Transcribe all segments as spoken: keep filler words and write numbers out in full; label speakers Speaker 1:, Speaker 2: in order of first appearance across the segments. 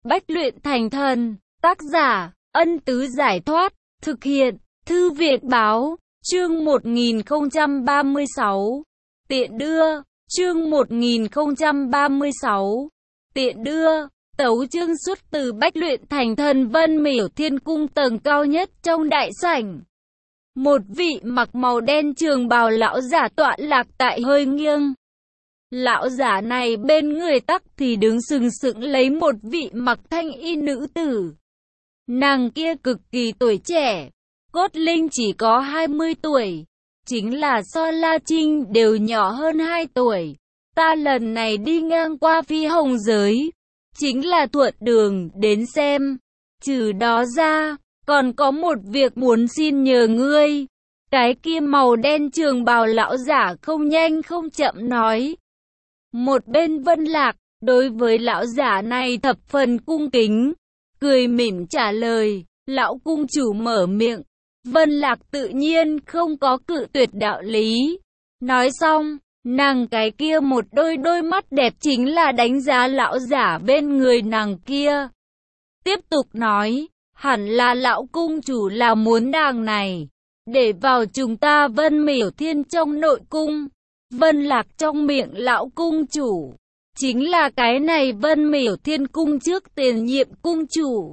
Speaker 1: Bách luyện thành thần, tác giả, Ân Tứ Giải Thoát, thực hiện, Thư viện Báo, chương một nghìn không trăm ba mươi sáu, tiện đưa, chương một nghìn không trăm ba mươi sáu, tiện đưa, tấu chương xuất từ Bách luyện thành thần. Vân Miểu Thiên Cung tầng cao nhất trong đại sảnh. Một vị mặc màu đen trường bào lão giả tọa lạc tại hơi nghiêng. Lão giả này bên người tắc thì đứng sừng sững lấy một vị mặc thanh y nữ tử. Nàng kia cực kỳ tuổi trẻ, cốt linh chỉ có hai mươi tuổi, chính là so La Trinh đều nhỏ hơn hai tuổi. Ta lần này đi ngang qua Phi Hồng giới, chính là thuận đường đến xem. Trừ đó ra, còn có một việc muốn xin nhờ ngươi. Cái kia màu đen trường bào lão giả không nhanh không chậm nói. Một bên Vân Lạc, đối với lão giả này thập phần cung kính, cười mỉm trả lời. Lão cung chủ mở miệng, Vân Lạc tự nhiên không có cự tuyệt đạo lý. Nói xong, nàng cái kia một đôi đôi mắt đẹp chính là đánh giá lão giả bên người nàng kia. Tiếp tục nói, hẳn là lão cung chủ là muốn nàng này để vào chúng ta Vân Miểu Thiên trong nội cung. Vân Lạc trong miệng lão cung chủ chính là cái này Vân Miểu Thiên cung trước tiền nhiệm cung chủ.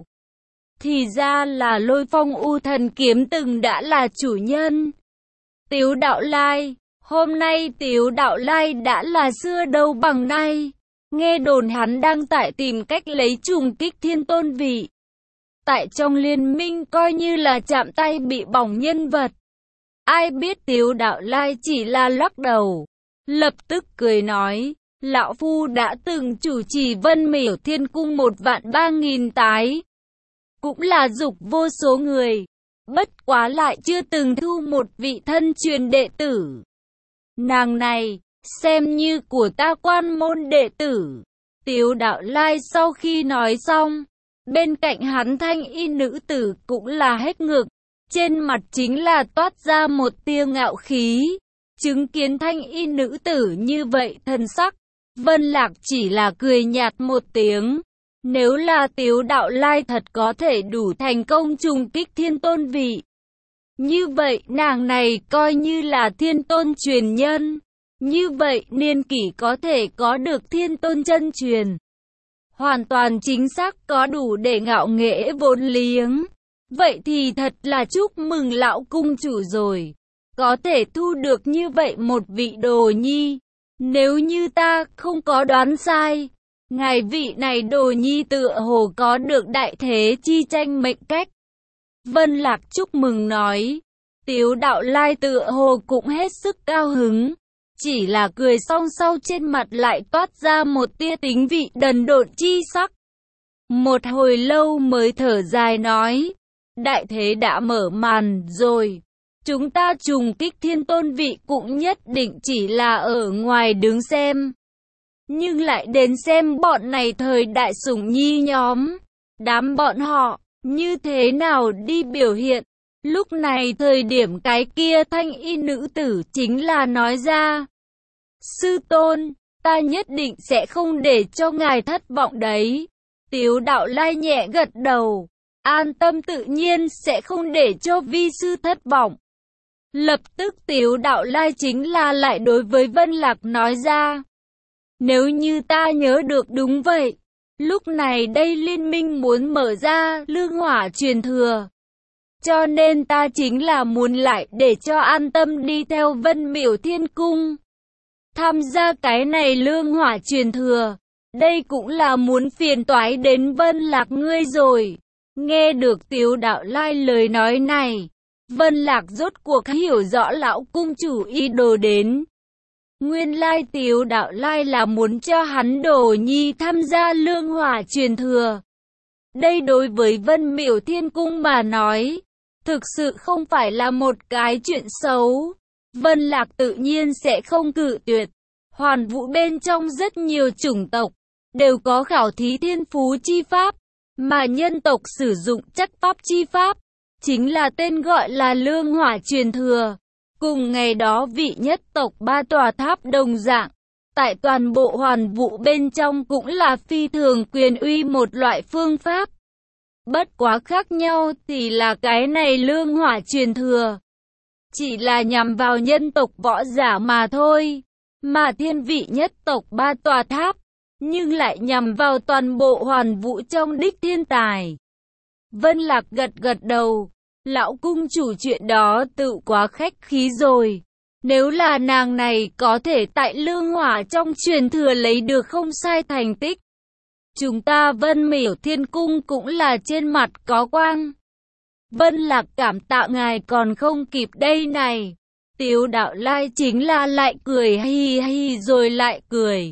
Speaker 1: Thì ra là Lôi Phong U Thần Kiếm từng đã là chủ nhân. Tiếu Đạo Lai, hôm nay Tiếu Đạo Lai đã là xưa đâu bằng nay. Nghe đồn hắn đang tại tìm cách lấy trùng kích thiên tôn vị. Tại trong liên minh coi như là chạm tay bị bỏng nhân vật. Ai biết Tiếu Đạo Lai chỉ là lắc đầu, lập tức cười nói, lão phu đã từng chủ trì Vân Miểu Thiên cung một vạn ba nghìn tái, cũng là dục vô số người, bất quá lại chưa từng thu một vị thân truyền đệ tử. Nàng này, xem như của ta quan môn đệ tử. Tiếu Đạo Lai sau khi nói xong, bên cạnh hắn thanh y nữ tử cũng là hết ngực, trên mặt chính là toát ra một tia ngạo khí. Chứng kiến thanh y nữ tử như vậy thần sắc, Vân Lạc chỉ là cười nhạt một tiếng. Nếu là Tiếu Đạo Lai thật có thể đủ thành công trùng kích thiên tôn vị, như vậy nàng này coi như là thiên tôn truyền nhân. Như vậy niên kỷ có thể có được thiên tôn chân truyền, hoàn toàn chính xác có đủ để ngạo nghễ vốn liếng. Vậy thì thật là chúc mừng lão cung chủ rồi, có thể thu được như vậy một vị đồ nhi. Nếu như ta không có đoán sai, ngài vị này đồ nhi tựa hồ có được đại thế chi tranh mệnh cách. Vân Lạc chúc mừng nói. Tiếu Đạo Lai tựa hồ cũng hết sức cao hứng, chỉ là cười xong sau trên mặt lại toát ra một tia tính vị đần độn chi sắc. Một hồi lâu mới thở dài nói, đại thế đã mở màn rồi, chúng ta trùng kích thiên tôn vị cũng nhất định chỉ là ở ngoài đứng xem. Nhưng lại đến xem bọn này thời đại sủng nhi nhóm, đám bọn họ, như thế nào đi biểu hiện. Lúc này thời điểm cái kia thanh y nữ tử chính là nói ra, sư tôn, ta nhất định sẽ không để cho ngài thất vọng đấy. Tiếu Đạo Lai nhẹ gật đầu, an tâm tự nhiên sẽ không để cho vi sư thất vọng. Lập tức Tiếu Đạo Lai chính là lại đối với Vân Lạc nói ra, nếu như ta nhớ được đúng vậy, lúc này đây liên minh muốn mở ra lương hỏa truyền thừa. Cho nên ta chính là muốn lại để cho an tâm đi theo Vân Miểu Thiên cung, tham gia cái này lương hỏa truyền thừa. Đây cũng là muốn phiền toái đến Vân Lạc ngươi rồi. Nghe được Tiếu Đạo Lai lời nói này, Vân Lạc rốt cuộc hiểu rõ lão cung chủ ý đồ đến. Nguyên lai Tiếu Đạo Lai là muốn cho hắn đồ nhi tham gia lương hỏa truyền thừa. Đây đối với Vân Miểu Thiên cung mà nói, thực sự không phải là một cái chuyện xấu. Vân Lạc tự nhiên sẽ không cự tuyệt. Hoàn Vũ bên trong rất nhiều chủng tộc đều có khảo thí thiên phú chi pháp, mà nhân tộc sử dụng chắc pháp chi pháp, chính là tên gọi là lương hỏa truyền thừa. Cùng ngày đó vị nhất tộc ba tòa tháp đồng dạng, tại toàn bộ hoàn vũ bên trong cũng là phi thường quyền uy một loại phương pháp. Bất quá khác nhau thì là cái này lương hỏa truyền thừa chỉ là nhằm vào nhân tộc võ giả mà thôi, mà thiên vị nhất tộc ba tòa tháp nhưng lại nhằm vào toàn bộ hoàn vũ trong đích thiên tài. Vân Lạc gật gật đầu, lão cung chủ chuyện đó tự quá khách khí rồi. Nếu là nàng này có thể tại lương hỏa trong truyền thừa lấy được không sai thành tích, chúng ta Vân Miểu Thiên Cung cũng là trên mặt có quang. Vân Lạc cảm tạ ngài còn không kịp đây này. Tiếu Đạo Lai chính là lại cười hi hi rồi lại cười.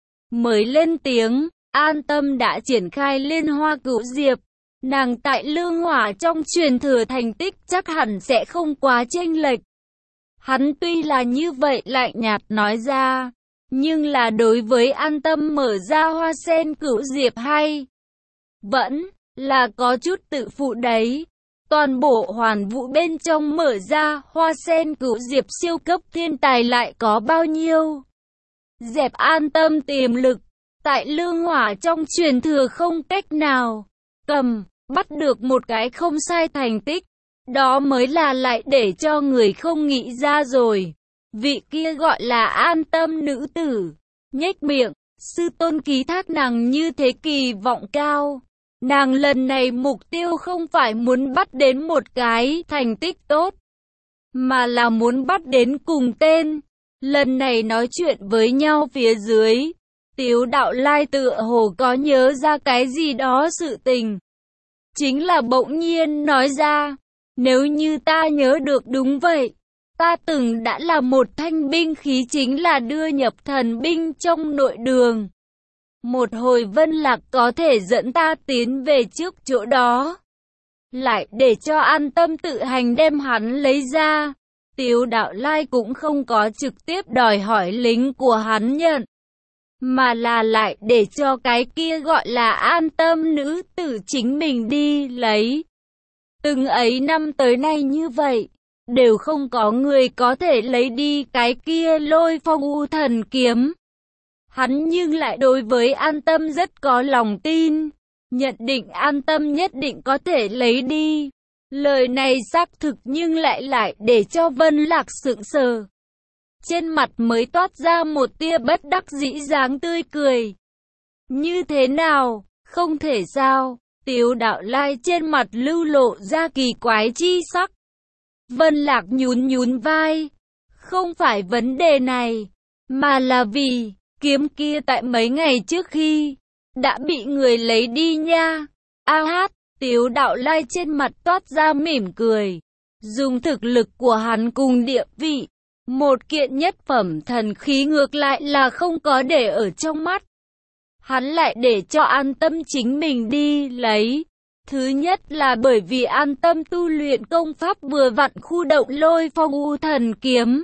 Speaker 1: Mới lên tiếng, An Tâm đã triển khai liên hoa cửu diệp. Nàng tại lương hỏa trong truyền thừa thành tích chắc hẳn sẽ không quá chênh lệch. Hắn tuy là như vậy lạnh nhạt nói ra, nhưng là đối với An Tâm mở ra hoa sen cửu diệp hay vẫn là có chút tự phụ đấy. Toàn bộ hoàn vũ bên trong mở ra hoa sen cửu diệp siêu cấp thiên tài lại có bao nhiêu. Dẹp An Tâm tiềm lực, tại lương hỏa trong truyền thừa không cách nào cầm, bắt được một cái không sai thành tích. Đó mới là lại để cho người không nghĩ ra rồi. Vị kia gọi là An Tâm nữ tử, nhếch miệng, sư tôn ký thác nàng như thế kỳ vọng cao. Nàng lần này mục tiêu không phải muốn bắt đến một cái thành tích tốt, mà là muốn bắt đến cùng tên. Lần này nói chuyện với nhau phía dưới, Tiếu Đạo Lai tựa hồ có nhớ ra cái gì đó sự tình. Chính là bỗng nhiên nói ra, nếu như ta nhớ được đúng vậy, ta từng đã là một thanh binh khí chính là đưa nhập thần binh trong nội đường. Một hồi Vân Lạc có thể dẫn ta tiến về trước chỗ đó, lại để cho An Tâm tự hành đem hắn lấy ra. Tiếu Đạo Lai cũng không có trực tiếp đòi hỏi lính của hắn nhận, mà là lại để cho cái kia gọi là An Tâm nữ tử chính mình đi lấy. Từng ấy năm tới nay như vậy, đều không có người có thể lấy đi cái kia Lôi Phong U Thần kiếm. Hắn nhưng lại đối với An Tâm rất có lòng tin, nhận định An Tâm nhất định có thể lấy đi. Lời này xác thực nhưng lại lại để cho Vân Lạc sững sờ. Trên mặt mới toát ra một tia bất đắc dĩ dáng tươi cười. Như thế nào, không thể sao? Tiếu Đạo Lai trên mặt lưu lộ ra kỳ quái chi sắc. Vân Lạc nhún nhún vai. Không phải vấn đề này, mà là vì kiếm kia tại mấy ngày trước khi đã bị người lấy đi nha. A hát, Tiếu Đạo Lai trên mặt toát ra mỉm cười. Dùng thực lực của hắn cùng địa vị, một kiện nhất phẩm thần khí ngược lại là không có để ở trong mắt. Hắn lại để cho An Tâm chính mình đi lấy. Thứ nhất là bởi vì An Tâm tu luyện công pháp vừa vặn khu động Lôi Phong U Thần kiếm.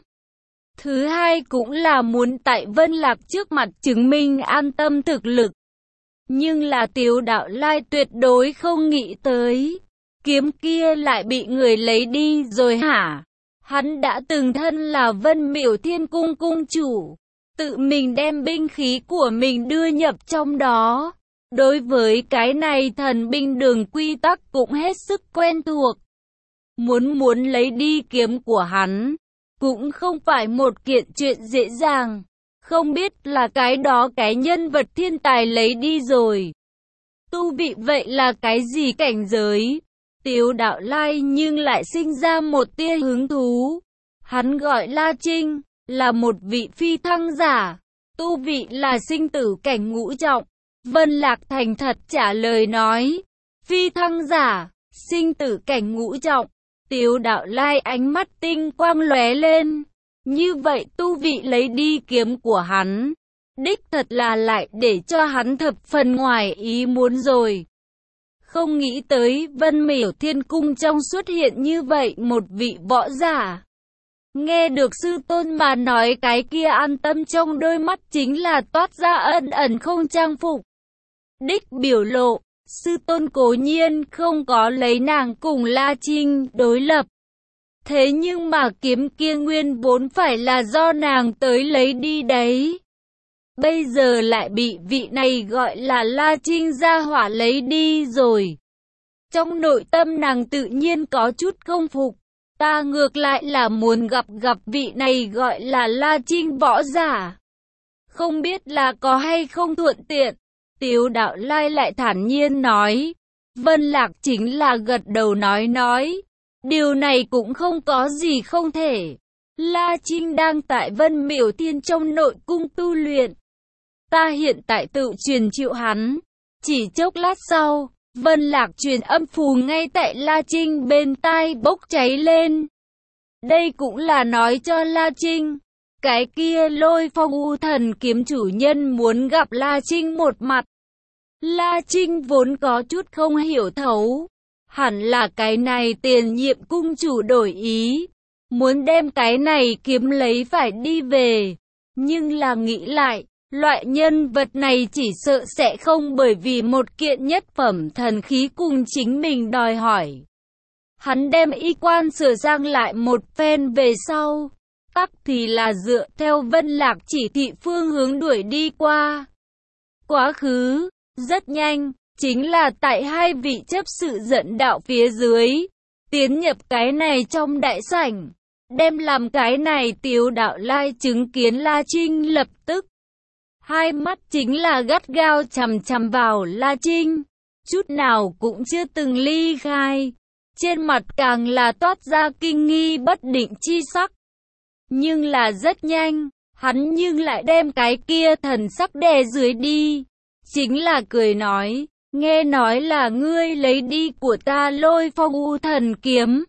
Speaker 1: Thứ hai cũng là muốn tại Vân Lạc trước mặt chứng minh An Tâm thực lực. Nhưng là Tiếu Đạo Lai tuyệt đối không nghĩ tới, kiếm kia lại bị người lấy đi rồi hả? Hắn đã từng thân là Vân Miểu Thiên Cung cung chủ, tự mình đem binh khí của mình đưa nhập trong đó. Đối với cái này thần binh đường quy tắc cũng hết sức quen thuộc. Muốn muốn lấy đi kiếm của hắn, cũng không phải một kiện chuyện dễ dàng. Không biết là cái đó cái nhân vật thiên tài lấy đi rồi. Tu vị vậy là cái gì cảnh giới? Tiếu Đạo Lai nhưng lại sinh ra một tia hứng thú. Hắn gọi La Trinh, là một vị phi thăng giả. Tu vị là sinh tử cảnh ngũ trọng. Vân Lạc thành thật trả lời nói. Phi thăng giả, sinh tử cảnh ngũ trọng. Tiếu Đạo Lai ánh mắt tinh quang lóe lên. Như vậy tu vị lấy đi kiếm của hắn, đích thật là lại để cho hắn thập phần ngoài ý muốn rồi. Không nghĩ tới Vân Miểu Thiên Cung trong xuất hiện như vậy một vị võ giả. Nghe được sư tôn mà nói cái kia An Tâm trong đôi mắt chính là toát ra ân ẩn không trang phục. Đích biểu lộ, sư tôn cố nhiên không có lấy nàng cùng La Trinh đối lập. Thế nhưng mà kiếm kia nguyên vốn phải là do nàng tới lấy đi đấy. bây giờ lại bị vị này gọi là La Trinh gia hỏa lấy đi rồi. Trong nội tâm nàng tự nhiên có chút không phục, ta ngược lại là muốn gặp gặp vị này gọi là La Trinh võ giả. Không biết là có hay không thuận tiện. Tiếu Đạo Lai lại thản nhiên nói. Vân Lạc chính là gật đầu nói nói. Điều này cũng không có gì không thể. La Trinh đang tại Vân Miểu Thiên trong nội cung tu luyện. Ta hiện tại tự truyền triệu hắn. Chỉ chốc lát sau, Vân Lạc truyền âm phù ngay tại La Trinh bên tai bốc cháy lên. Đây cũng là nói cho La Trinh. Cái kia Lôi Phong U Thần kiếm chủ nhân muốn gặp La Trinh một mặt. La Trinh vốn có chút không hiểu thấu. Hẳn là cái này tiền nhiệm cung chủ đổi ý. Muốn đem cái này kiếm lấy phải đi về. Nhưng là nghĩ lại, loại nhân vật này chỉ sợ sẽ không bởi vì một kiện nhất phẩm thần khí cùng chính mình đòi hỏi. Hắn đem y quan sửa sang lại một phen về sau. Tắc thì là dựa theo Vân Lạc chỉ thị phương hướng đuổi đi qua. Quá khứ, rất nhanh, chính là tại hai vị chấp sự dẫn đạo phía dưới. Tiến nhập cái này trong đại sảnh. Đem làm cái này Tiếu Đạo Lai chứng kiến La Trinh lập tức. Hai mắt chính là gắt gao chằm chằm vào La Trinh. Chút nào cũng chưa từng ly khai. Trên mặt càng là toát ra kinh nghi bất định chi sắc. Nhưng là rất nhanh, hắn nhưng lại đem cái kia thần sắc đè dưới đi. Chính là cười nói, nghe nói là ngươi lấy đi của ta Lôi Phong U Thần kiếm.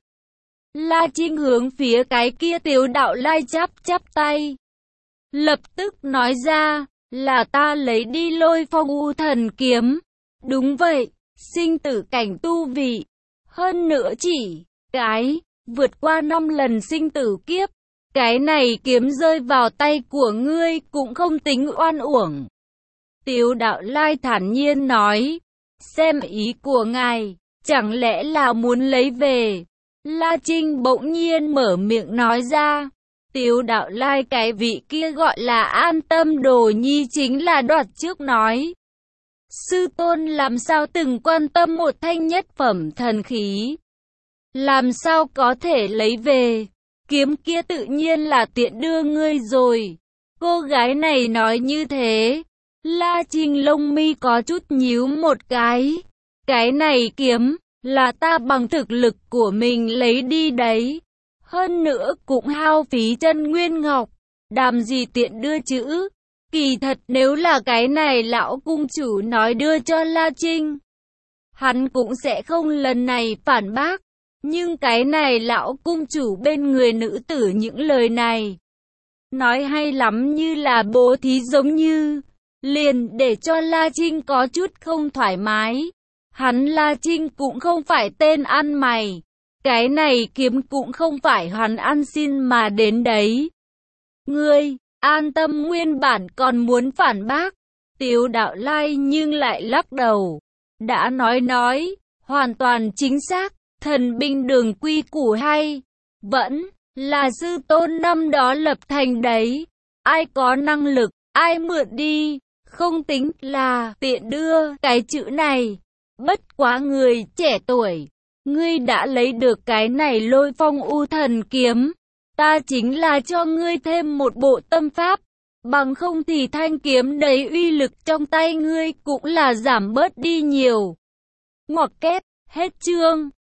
Speaker 1: La Trinh hướng phía cái kia Tiếu Đạo Lai chắp chắp tay. Lập tức nói ra, là ta lấy đi Lôi Phong U Thần kiếm. Đúng vậy, sinh tử cảnh tu vị. Hơn nữa chỉ, cái, vượt qua năm lần sinh tử kiếp. Cái này kiếm rơi vào tay của ngươi cũng không tính oan uổng. Tiếu Đạo Lai thản nhiên nói. Xem ý của ngài, chẳng lẽ là muốn lấy về. La Trinh bỗng nhiên mở miệng nói ra. Tiếu Đạo Lai cái vị kia gọi là An Tâm Đồ Nhi chính là đoạt trước nói. Sư tôn làm sao từng quan tâm một thanh nhất phẩm thần khí. Làm sao có thể lấy về. Kiếm kia tự nhiên là tiện đưa ngươi rồi. Cô gái này nói như thế. La Trinh lông mi có chút nhíu một cái. Cái này kiếm, là ta bằng thực lực của mình lấy đi đấy. Hơn nữa cũng hao phí chân nguyên ngọc. Đàm gì tiện đưa chữ. Kỳ thật nếu là cái này lão cung chủ nói đưa cho La Trinh. Hắn cũng sẽ không lần này phản bác. Nhưng cái này lão cung chủ bên người nữ tử những lời này. Nói hay lắm như là bố thí giống như. Liền để cho La Trinh có chút không thoải mái. Hắn La Trinh cũng không phải tên ăn mày. Cái này kiếm cũng không phải hắn ăn xin mà đến đấy. Ngươi, An Tâm nguyên bản còn muốn phản bác. Tiếu Đạo Lai nhưng lại lắc đầu. Đã nói nói, hoàn toàn chính xác. Thần binh đường quy củ hay, vẫn là sư tôn năm đó lập thành đấy. Ai có năng lực, ai mượn đi, không tính là tiện đưa cái chữ này. Bất quá người trẻ tuổi, ngươi đã lấy được cái này Lôi Phong U Thần kiếm. Ta chính là cho ngươi thêm một bộ tâm pháp, bằng không thì thanh kiếm đấy uy lực trong tay ngươi cũng là giảm bớt đi nhiều. Ngoặc kép, hết chương.